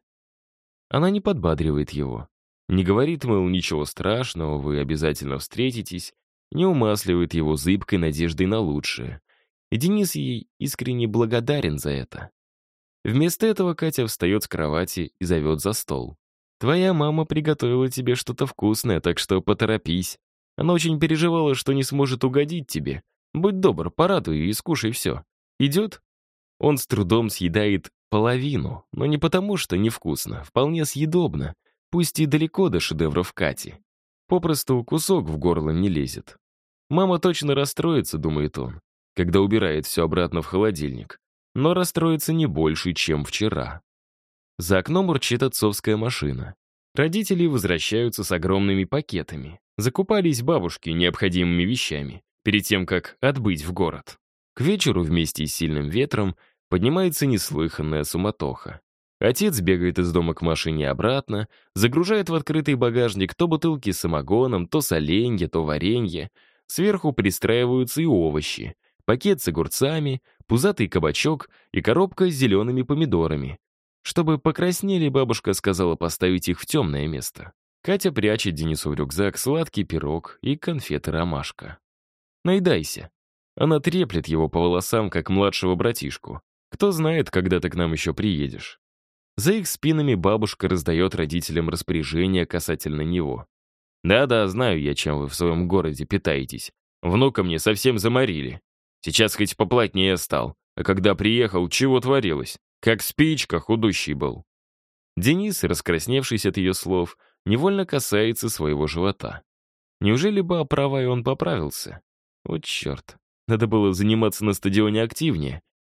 Она не подбадривает его. Не говорит, мол, ничего страшного, вы обязательно встретитесь. Не умасливает его зыбкой надеждой на лучшее. И Денис ей искренне благодарен за это. Вместо этого Катя встает с кровати и зовет за стол. «Твоя мама приготовила тебе что-то вкусное, так что поторопись. Она очень переживала, что не сможет угодить тебе. Будь добр, порадуй и скушай все. Идет?» Он с трудом съедает половину, но не потому, что невкусно, вполне съедобно, пусть и далеко до шедевров Кати. Попросту кусок в горло не лезет. Мама точно расстроится, думает он, когда убирает все обратно в холодильник, но расстроится не больше, чем вчера. За окном урчит отцовская машина. Родители возвращаются с огромными пакетами. Закупались бабушки необходимыми вещами, перед тем, как отбыть в город. К вечеру вместе с сильным ветром поднимается неслыханная суматоха. Отец бегает из дома к машине обратно, загружает в открытый багажник то бутылки с самогоном, то соленья, то варенье. Сверху пристраиваются и овощи. Пакет с огурцами, пузатый кабачок и коробка с зелеными помидорами. Чтобы покраснели, бабушка сказала поставить их в темное место. Катя прячет Денису в рюкзак сладкий пирог и конфеты «Ромашка». «Наедайся». Она треплет его по волосам, как младшего братишку. «Кто знает, когда ты к нам еще приедешь». За их спинами бабушка раздает родителям распоряжения касательно него. «Да-да, знаю я, чем вы в своем городе питаетесь. Внука мне совсем заморили. Сейчас хоть поплотнее стал, а когда приехал, чего творилось? Как спичка худущий был». Денис, раскрасневшись от ее слов, невольно касается своего живота. Неужели бы оправа и он поправился? Вот черт, надо было заниматься на стадионе активнее,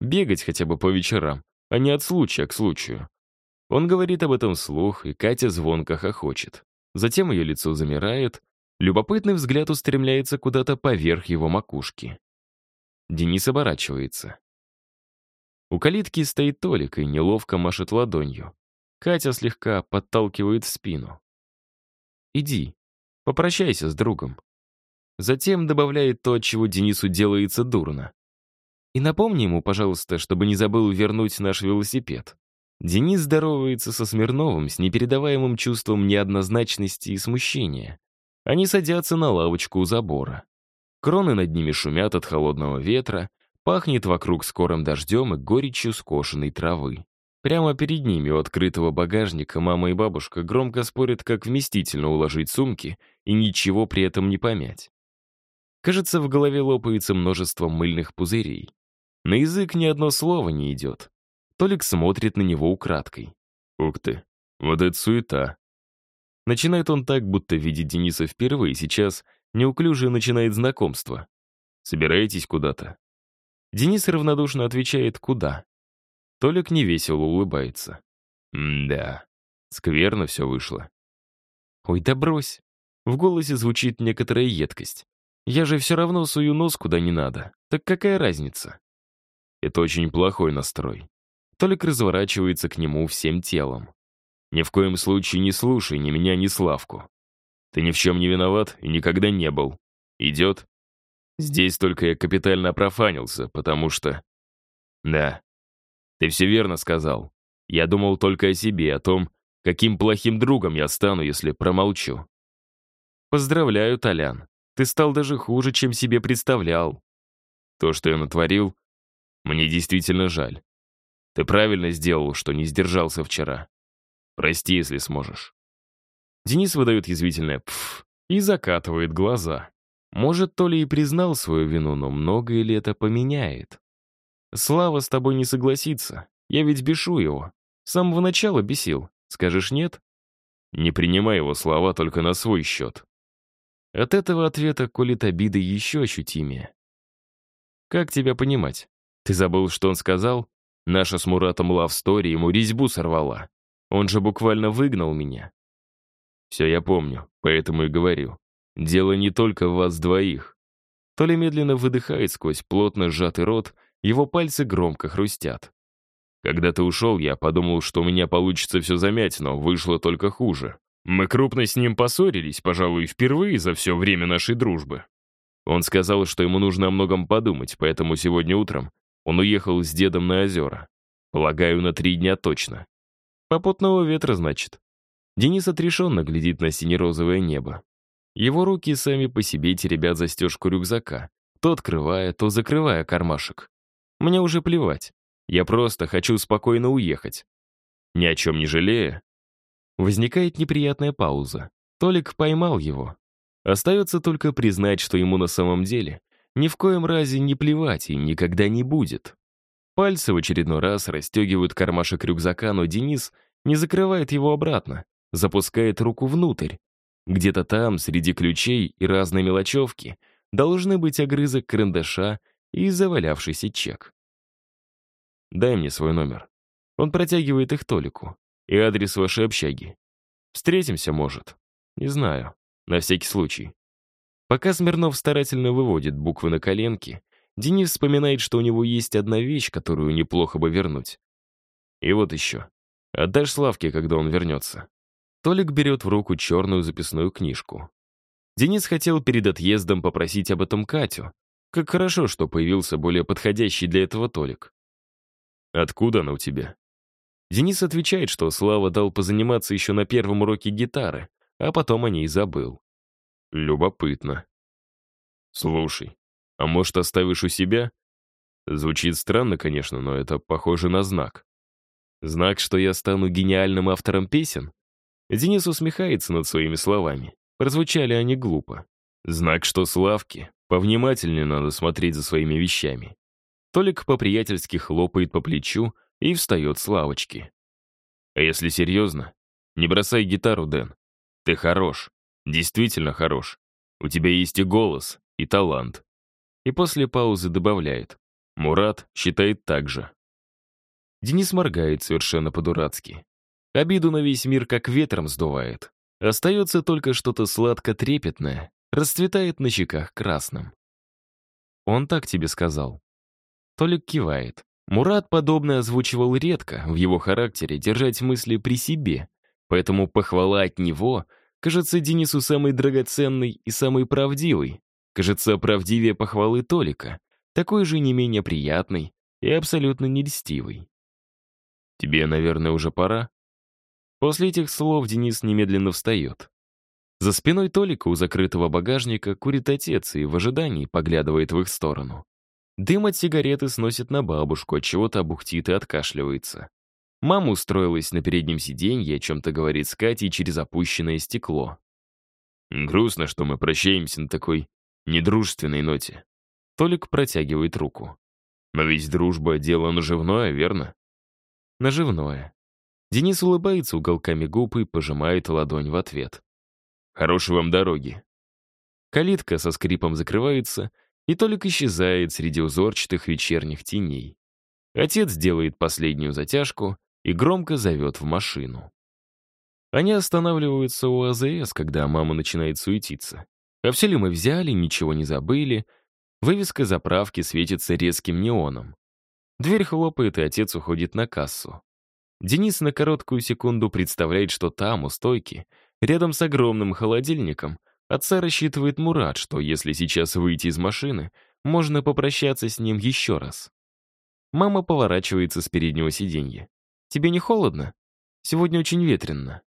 Бегать хотя бы по вечерам, а не от случая к случаю. Он говорит об этом вслух, и Катя звонко хохочет. Затем ее лицо замирает, любопытный взгляд устремляется куда-то поверх его макушки. Денис оборачивается. У калитки стоит Толик и неловко машет ладонью. Катя слегка подталкивает в спину. «Иди, попрощайся с другом». Затем добавляет то, от чего Денису делается дурно. «И напомни ему, пожалуйста, чтобы не забыл вернуть наш велосипед». Денис здоровается со Смирновым с непередаваемым чувством неоднозначности и смущения. Они садятся на лавочку у забора. Кроны над ними шумят от холодного ветра, пахнет вокруг скорым дождем и горечью скошенной травы. Прямо перед ними у открытого багажника мама и бабушка громко спорят, как вместительно уложить сумки и ничего при этом не помять. Кажется, в голове лопается множество мыльных пузырей. На язык ни одно слово не идет. Толик смотрит на него украдкой. «Ух ты, вот это суета!» Начинает он так, будто видит Дениса впервые, сейчас неуклюже начинает знакомство. «Собираетесь куда-то?» Денис равнодушно отвечает «Куда?». Толик невесело улыбается. «Да, скверно все вышло». «Ой, да брось!» В голосе звучит некоторая едкость. «Я же все равно сую нос куда не надо. Так какая разница?» Это очень плохой настрой. Толик разворачивается к нему всем телом. «Ни в коем случае не слушай ни меня, ни Славку. Ты ни в чем не виноват и никогда не был. Идет? Здесь только я капитально профанился, потому что...» «Да, ты все верно сказал. Я думал только о себе, о том, каким плохим другом я стану, если промолчу». «Поздравляю, Толян. Ты стал даже хуже, чем себе представлял». «То, что я натворил, мне действительно жаль. Ты правильно сделал, что не сдержался вчера. Прости, если сможешь». Денис выдает язвительное «пф» и закатывает глаза. Может, то ли и признал свою вину, но многое ли это поменяет? «Слава с тобой не согласится. Я ведь бешу его. С самого начала бесил. Скажешь нет?» Не принимай его слова только на свой счет. От этого ответа колет обида еще ощутимее. «Как тебя понимать? Ты забыл, что он сказал? Наша с Муратом лавстори ему резьбу сорвала. Он же буквально выгнал меня». «Все я помню, поэтому и говорю. Дело не только в вас двоих». Толя медленно выдыхает сквозь плотно сжатый рот, его пальцы громко хрустят. «Когда ты ушел, я подумал, что у меня получится все замять, но вышло только хуже. Мы крупно с ним поссорились, пожалуй, впервые за все время нашей дружбы. Он сказал, что ему нужно о многом подумать, поэтому сегодня утром он уехал с дедом на озера. Полагаю, на 3 дня точно. Попутного ветра, значит». Денис отрешенно глядит на сине-розовое небо. Его руки сами по себе теребят застежку рюкзака, то открывая, то закрывая кармашек. «Мне уже плевать. Я просто хочу спокойно уехать». Ни о чем не жалея. Возникает неприятная пауза. Толик поймал его. Остается только признать, что ему на самом деле ни в коем разе не плевать и никогда не будет. Пальцы в очередной раз расстегивают кармашек рюкзака, но Денис не закрывает его обратно, запускает руку внутрь. Где-то там, среди ключей и разной мелочевки, должны быть огрызок карандаша и завалявшийся чек. «Дай мне свой номер». Он протягивает их Толику. «И адрес вашей общаги. Встретимся, может?» «Не знаю. На всякий случай». Пока Смирнов старательно выводит буквы на коленке, Денис вспоминает, что у него есть одна вещь, которую неплохо бы вернуть. «И вот еще. Отдашь Славке, когда он вернется». Толик берет в руку черную записную книжку. Денис хотел перед отъездом попросить об этом Катю. Как хорошо, что появился более подходящий для этого Толик. «Откуда она у тебя?» Денис отвечает, что Слава дал позаниматься еще на первом уроке гитары, а потом о ней забыл. «Любопытно. Слушай, а может, оставишь у себя?» Звучит странно, конечно, но это похоже на знак. Знак, что я стану гениальным автором песен? Денис усмехается над своими словами. Прозвучали они глупо. Знак, что Славке повнимательнее надо смотреть за своими вещами. Толик по-приятельски хлопает по плечу и встает с лавочки. «А если серьезно, не бросай гитару, Дэн. Ты хорош, действительно хорош. У тебя есть и голос, и талант». И после паузы добавляет. Мурат считает так же. Денис моргает совершенно по-дурацки. Обиду на весь мир как ветром сдувает. Остается только что-то сладко-трепетное, расцветает на щеках красным. Он так тебе сказал. Толик кивает. Мурат подобное озвучивал редко, в его характере держать мысли при себе, поэтому похвала от него кажется Денису самой драгоценной и самой правдивой. Кажется, правдивее похвалы Толика, такой же не менее приятной и абсолютно не льстивой. «Тебе, наверное, уже пора?» После этих слов Денис немедленно встает. За спиной Толика у закрытого багажника курит отец и в ожидании поглядывает в их сторону. Дым от сигареты сносит на бабушку, отчего-то бухтит и откашливается. Мама устроилась на переднем сиденье, о чем-то говорит с Катей через опущенное стекло. «Грустно, что мы прощаемся на такой недружественной ноте». Толик протягивает руку. «Но ведь дружба — дело наживное, верно?» Наживное. Денис улыбается уголками губ и пожимает ладонь в ответ. «Хорошей вам дороги». Калитка со скрипом закрывается, и Толик исчезает среди узорчатых вечерних теней. Отец делает последнюю затяжку и громко зовет в машину. Они останавливаются у АЗС, когда мама начинает суетиться. А все ли мы взяли, ничего не забыли? Вывеска заправки светится резким неоном. Дверь хлопает, и отец уходит на кассу. Денис на короткую секунду представляет, что там, у стойки, рядом с огромным холодильником, отца рассчитывает Мурат, что если сейчас выйти из машины, можно попрощаться с ним еще раз. Мама поворачивается с переднего сиденья. «Тебе не холодно? Сегодня очень ветрено».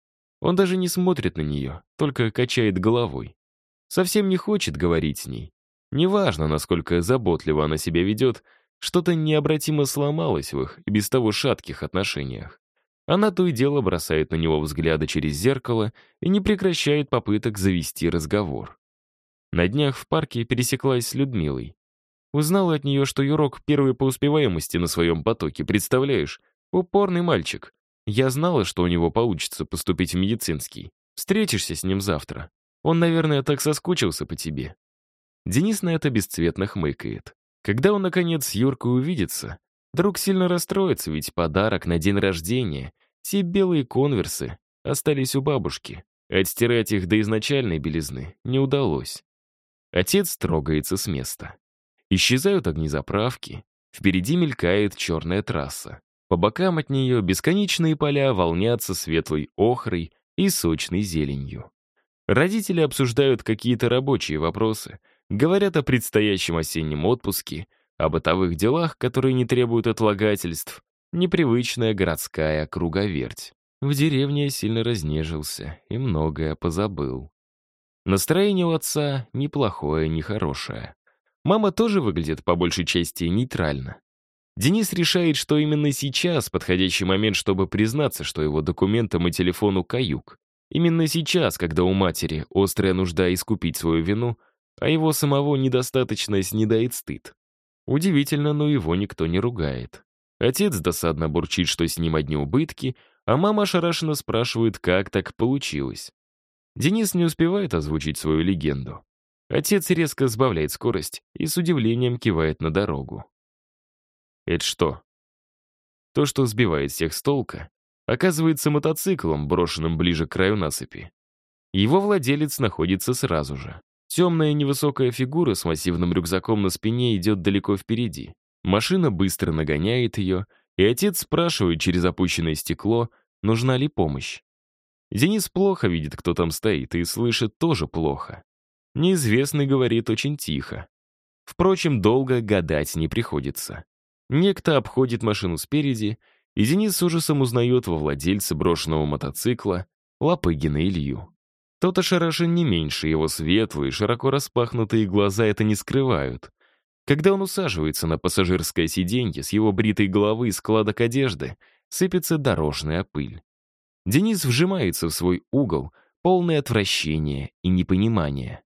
Он даже не смотрит на нее, только качает головой. Совсем не хочет говорить с ней. Неважно, насколько заботливо она себя ведет, что-то необратимо сломалось в их и без того шатких отношениях. Она то и дело бросает на него взгляды через зеркало и не прекращает попыток завести разговор. На днях в парке пересеклась с Людмилой. Узнала от нее, что Юрок первый по успеваемости на своем потоке, представляешь? Упорный мальчик. Я знала, что у него получится поступить в медицинский. Встретишься с ним завтра. Он, наверное, так соскучился по тебе. Денис на это бесцветно хмыкает. Когда он, наконец, с Юркой увидится, друг сильно расстроится, ведь подарок на день рождения, те белые конверсы, остались у бабушки. Отстирать их до изначальной белизны не удалось. Отец трогается с места. Исчезают огни заправки, впереди мелькает черная трасса. По бокам от нее бесконечные поля волнятся светлой охрой и сочной зеленью. Родители обсуждают какие-то рабочие вопросы, говорят о предстоящем осеннем отпуске, о бытовых делах, которые не требуют отлагательств, непривычная городская круговерть. В деревне я сильно разнежился и многое позабыл. Настроение у отца ни плохое, ни хорошее. Мама тоже выглядит по большей части нейтрально. Денис решает, что именно сейчас подходящий момент, чтобы признаться, что его документам и телефону каюк. Именно сейчас, когда у матери острая нужда искупить свою вину, а его самого недостаточность не дает стыд. Удивительно, но его никто не ругает. Отец досадно бурчит, что с ним одни убытки, а мама ошарашенно спрашивает, как так получилось. Денис не успевает озвучить свою легенду. Отец резко сбавляет скорость и с удивлением кивает на дорогу. Это что? То, что сбивает всех с толка, оказывается мотоциклом, брошенным ближе к краю насыпи. Его владелец находится сразу же. Темная невысокая фигура с массивным рюкзаком на спине идет далеко впереди. Машина быстро нагоняет ее, и отец спрашивает через опущенное стекло, нужна ли помощь. Денис плохо видит, кто там стоит, и слышит тоже плохо. Неизвестный говорит очень тихо. Впрочем, долго гадать не приходится. Некто обходит машину спереди, и Денис с ужасом узнает во владельце брошенного мотоцикла Лопыгина Илью. Тот ошарашен не меньше, его светлые, широко распахнутые глаза это не скрывают. Когда он усаживается на пассажирское сиденье, с его бритой головы и складок одежды сыпется дорожная пыль. Денис вжимается в свой угол, полный отвращения и непонимания.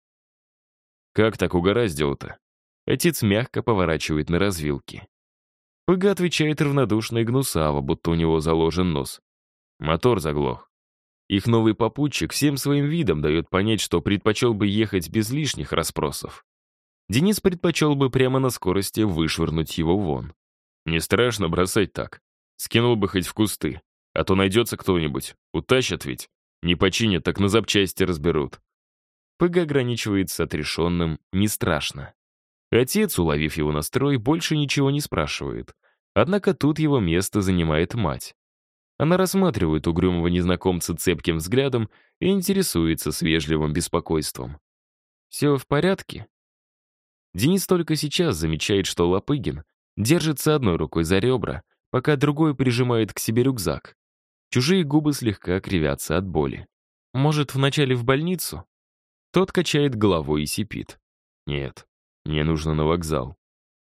«Как так угораздило-то?» Отец мягко поворачивает на развилке. Пыга отвечает равнодушно и гнусаво, будто у него заложен нос. Мотор заглох. Их новый попутчик всем своим видом дает понять, что предпочел бы ехать без лишних расспросов. Денис предпочел бы прямо на скорости вышвырнуть его вон. Не страшно бросать так. Скинул бы хоть в кусты. А то найдется кто-нибудь. Утащат ведь. Не починят, так на запчасти разберут. Пыга ограничивается отрешенным «не страшно». Отец, уловив его настрой, больше ничего не спрашивает. Однако тут его место занимает мать. Она рассматривает угрюмого незнакомца цепким взглядом и интересуется с вежливым беспокойством. «Все в порядке?» Денис только сейчас замечает, что Лопыгин держится одной рукой за ребра, пока другой прижимает к себе рюкзак. Чужие губы слегка кривятся от боли. «Может, вначале в больницу?» Тот качает головой и сипит. «Нет, мне нужно на вокзал».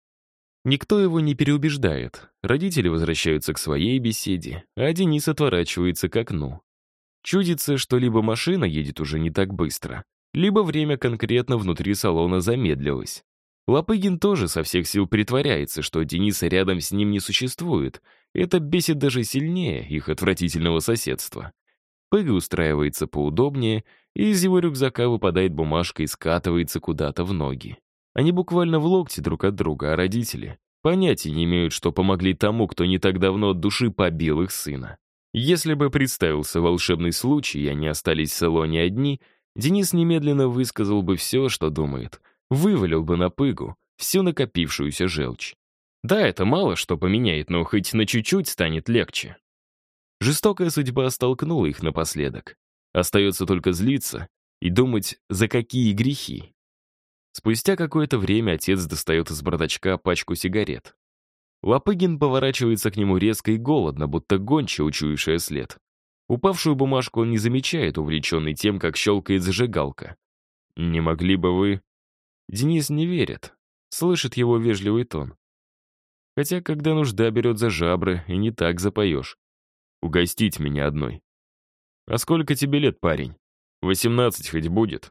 Никто его не переубеждает. Родители возвращаются к своей беседе, а Денис отворачивается к окну. Чудится, что либо машина едет уже не так быстро, либо время конкретно внутри салона замедлилось. Лопыгин тоже со всех сил притворяется, что Дениса рядом с ним не существует. Это бесит даже сильнее их отвратительного соседства. Пыга устраивается поудобнее, и из его рюкзака выпадает бумажка и скатывается куда-то в ноги. Они буквально в локте друг от друга, а родители понятия не имеют, что помогли тому, кто не так давно от души побил их сына. Если бы представился волшебный случай, и они остались в салоне одни, Денис немедленно высказал бы все, что думает, вывалил бы на Пыгу всю накопившуюся желчь. Да, это мало что поменяет, но хоть на чуть-чуть станет легче. Жестокая судьба столкнула их напоследок. Остается только злиться и думать, за какие грехи. Спустя какое-то время отец достает из бардачка пачку сигарет. Лопыгин поворачивается к нему резко и голодно, будто гончая, учуявшая след. Упавшую бумажку он не замечает, увлеченный тем, как щелкает зажигалка. «Не могли бы вы...» Денис не верит, слышит его вежливый тон. Хотя, когда нужда берет за жабры, и не так запоешь. «Угостить меня одной». «А сколько тебе лет, парень? 18 хоть будет?»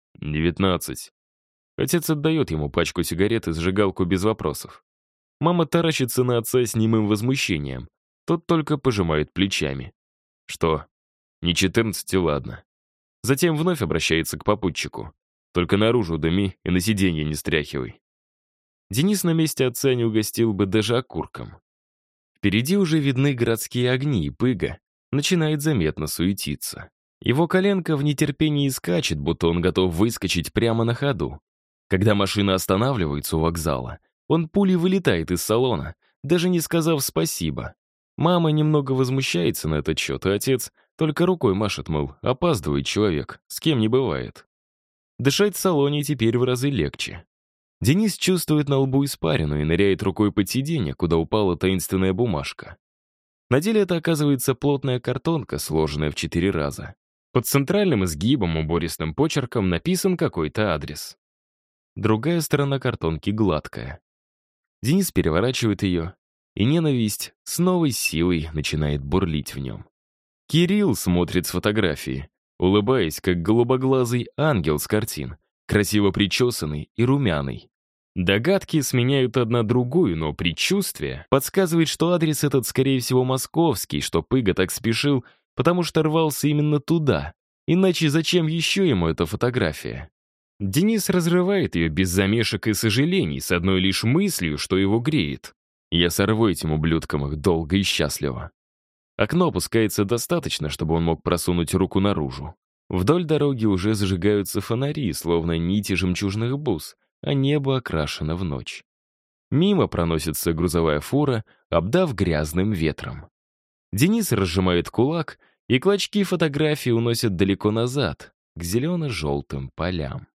19. Отец отдает ему пачку сигарет и зажигалку без вопросов. Мама таращится на отца с немым возмущением. Тот только пожимает плечами. «Что? Не 14, ладно». Затем вновь обращается к попутчику. «Только наружу дыми и на сиденье не стряхивай». Денис на месте отца не угостил бы даже окурком. Впереди уже видны городские огни, и Пыга начинает заметно суетиться. Его коленка в нетерпении скачет, будто он готов выскочить прямо на ходу. Когда машина останавливается у вокзала, он пулей вылетает из салона, даже не сказав спасибо. Мама немного возмущается на этот счет, а отец только рукой машет, мол, опаздывает человек, с кем не бывает. Дышать в салоне теперь в разы легче. Денис чувствует на лбу испарину и ныряет рукой под сиденье, куда упала таинственная бумажка. На деле это оказывается плотная картонка, сложенная в 4 раза. Под центральным изгибом убористым почерком написан какой-то адрес. Другая сторона картонки гладкая. Денис переворачивает ее, и ненависть с новой силой начинает бурлить в нем. Кирилл смотрит с фотографии, улыбаясь, как голубоглазый ангел с картин, красиво причесанный и румяный. Догадки сменяют одна другую, но предчувствие подсказывает, что адрес этот, скорее всего, московский, что Пыга так спешил, потому что рвался именно туда. Иначе зачем еще ему эта фотография? Денис разрывает ее без замешек и сожалений, с одной лишь мыслью, что его греет. Я сорву этим ублюдкам их долго и счастливо. Окно опускается достаточно, чтобы он мог просунуть руку наружу. Вдоль дороги уже зажигаются фонари, словно нити жемчужных бус, а небо окрашено в ночь. Мимо проносится грузовая фура, обдав грязным ветром. Денис разжимает кулак, и клочки фотографии уносят далеко назад, к зелено-желтым полям.